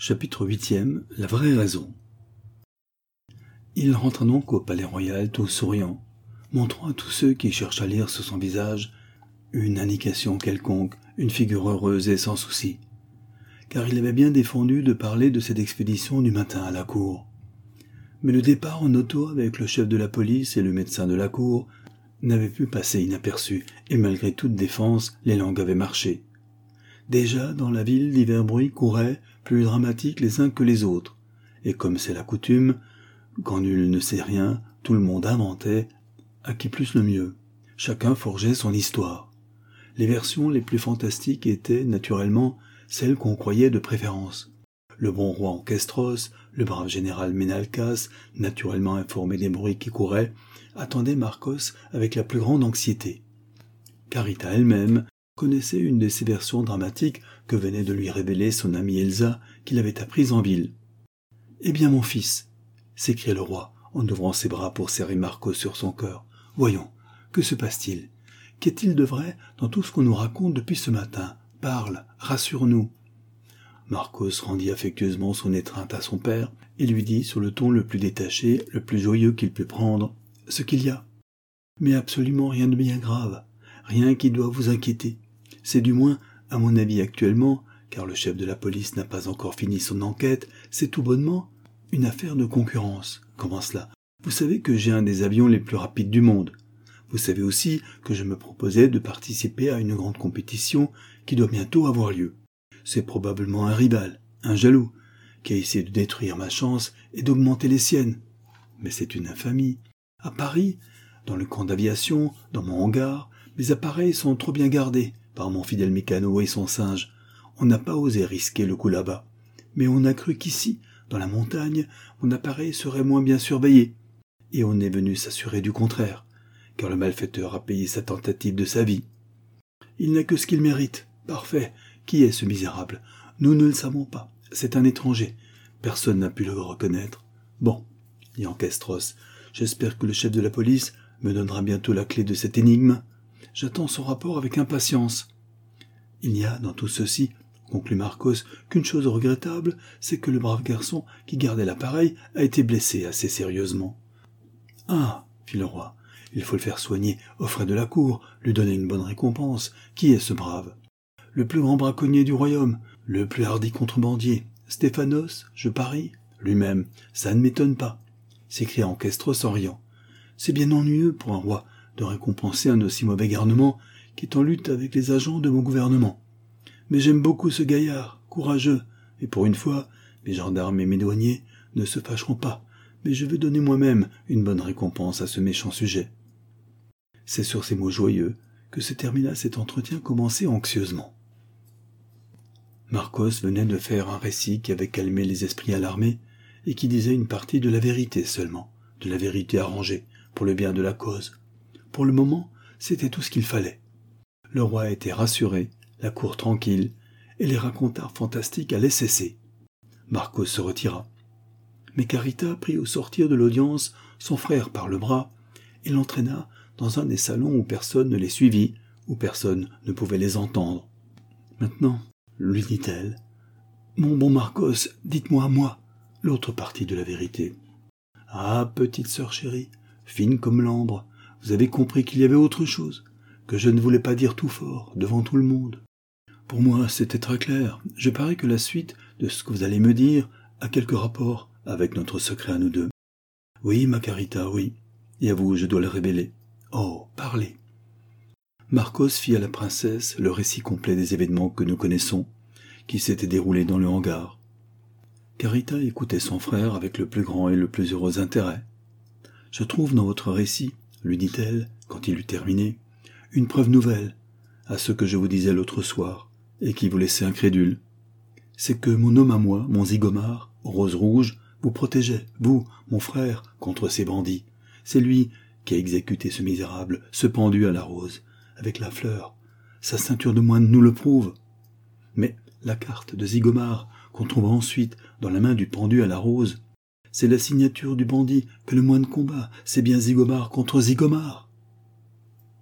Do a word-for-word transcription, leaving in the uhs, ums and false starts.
Chapitre huitième. La vraie raison. Il rentra donc au palais royal tout souriant, montrant à tous ceux qui cherchent à lire sur son visage une indication quelconque, une figure heureuse et sans souci, car il avait bien défendu de parler de cette expédition du matin à la cour. Mais le départ en auto avec le chef de la police et le médecin de la cour n'avait pu passer inaperçu, et malgré toute défense, les langues avaient marché. Déjà, dans la ville, divers bruits couraient, plus dramatiques les uns que les autres, et comme c'est la coutume, quand nul ne sait rien, tout le monde inventait, à qui plus le mieux. Chacun forgeait son histoire. Les versions les plus fantastiques étaient, naturellement, celles qu'on croyait de préférence. Le bon roi Ancestros, le brave général Menalcas, naturellement informé des bruits qui couraient, attendait Marcos avec la plus grande anxiété. Carita elle-même connaissait une de ces versions dramatiques que venait de lui révéler son amie Elsa, qu'il avait apprise en ville. « Eh bien, mon fils !» s'écria le roi, en ouvrant ses bras pour serrer Marcos sur son cœur. « Voyons, que se passe-t-il? Qu'est-il de vrai dans tout ce qu'on nous raconte depuis ce matin? Parle, rassure-nous !» Marcos rendit affectueusement son étreinte à son père et lui dit sur le ton le plus détaché, le plus joyeux qu'il put prendre, ce qu'il y a. Mais absolument rien de bien grave, rien qui doit vous inquiéter. C'est du moins, à mon avis actuellement, car le chef de la police n'a pas encore fini son enquête, c'est tout bonnement une affaire de concurrence. Comment cela? Vous savez que j'ai un des avions les plus rapides du monde. Vous savez aussi que je me proposais de participer à une grande compétition qui doit bientôt avoir lieu. C'est probablement un rival, un jaloux, qui a essayé de détruire ma chance et d'augmenter les siennes. Mais c'est une infamie. À Paris, dans le camp d'aviation, dans mon hangar, mes appareils sont trop bien gardés par mon fidèle mécano et son singe. On n'a pas osé risquer le coup là-bas. Mais on a cru qu'ici, dans la montagne, mon appareil serait moins bien surveillé. Et on est venu s'assurer du contraire, car le malfaiteur a payé sa tentative de sa vie. Il n'a que ce qu'il mérite. Parfait. Qui est ce misérable? Nous ne le savons pas. C'est un étranger. Personne n'a pu le reconnaître. Bon, dit Ancestros, j'espère que le chef de la police me donnera bientôt la clé de cette énigme. J'attends son rapport avec impatience. Il n'y a dans tout ceci, conclut Marcos, qu'une chose regrettable, c'est que le brave garçon qui gardait l'appareil a été blessé assez sérieusement. Ah, fit le roi, il faut le faire soigner aux frais de la cour, lui donner une bonne récompense. Qui est ce brave? Le plus grand braconnier du royaume, le plus hardi contrebandier, Stéphanos, je parie? Lui-même, ça ne m'étonne pas, s'écria Ancestros en riant. C'est bien ennuyeux pour un roi de récompenser un aussi mauvais garnement qui est en lutte avec les agents de mon gouvernement. Mais j'aime beaucoup ce gaillard, courageux, et pour une fois, mes gendarmes et mes douaniers ne se fâcheront pas, mais je veux donner moi-même une bonne récompense à ce méchant sujet. C'est sur ces mots joyeux que se termina cet entretien commencé anxieusement. Marcos venait de faire un récit qui avait calmé les esprits alarmés et qui disait une partie de la vérité seulement, de la vérité arrangée, pour le bien de la cause. Pour le moment, c'était tout ce qu'il fallait. Le roi était rassuré, la cour tranquille, et les racontars fantastiques allaient cesser. Marcos se retira. Mais Carita prit au sortir de l'audience son frère par le bras et l'entraîna dans un des salons où personne ne les suivit, où personne ne pouvait les entendre. « Maintenant, lui dit-elle, « mon bon Marcos, dites-moi à moi l'autre partie de la vérité. »« Ah, petite sœur chérie, fine comme l'ambre, vous avez compris qu'il y avait autre chose, que je ne voulais pas dire tout fort, devant tout le monde. Pour moi, c'était très clair. Je parie que la suite de ce que vous allez me dire a quelque rapport avec notre secret à nous deux. Oui, ma Carita, oui. Et à vous, je dois le révéler. Oh, parlez. » Marcos fit à la princesse le récit complet des événements que nous connaissons, qui s'étaient déroulés dans le hangar. Carita écoutait son frère avec le plus grand et le plus heureux intérêt. « Je trouve dans votre récit, lui dit-elle, quand il eut terminé, une preuve nouvelle à ce que je vous disais l'autre soir, et qui vous laissait incrédule. C'est que mon homme à moi, mon Zigomar, rose rouge, vous protégeait, vous, mon frère, contre ces bandits. C'est lui qui a exécuté ce misérable, ce pendu à la rose, avec la fleur. Sa ceinture de moine nous le prouve. Mais la carte de Zigomar, qu'on trouve ensuite dans la main du pendu à la rose, c'est la signature du bandit que le moine combat. C'est bien Zigomar contre Zigomar.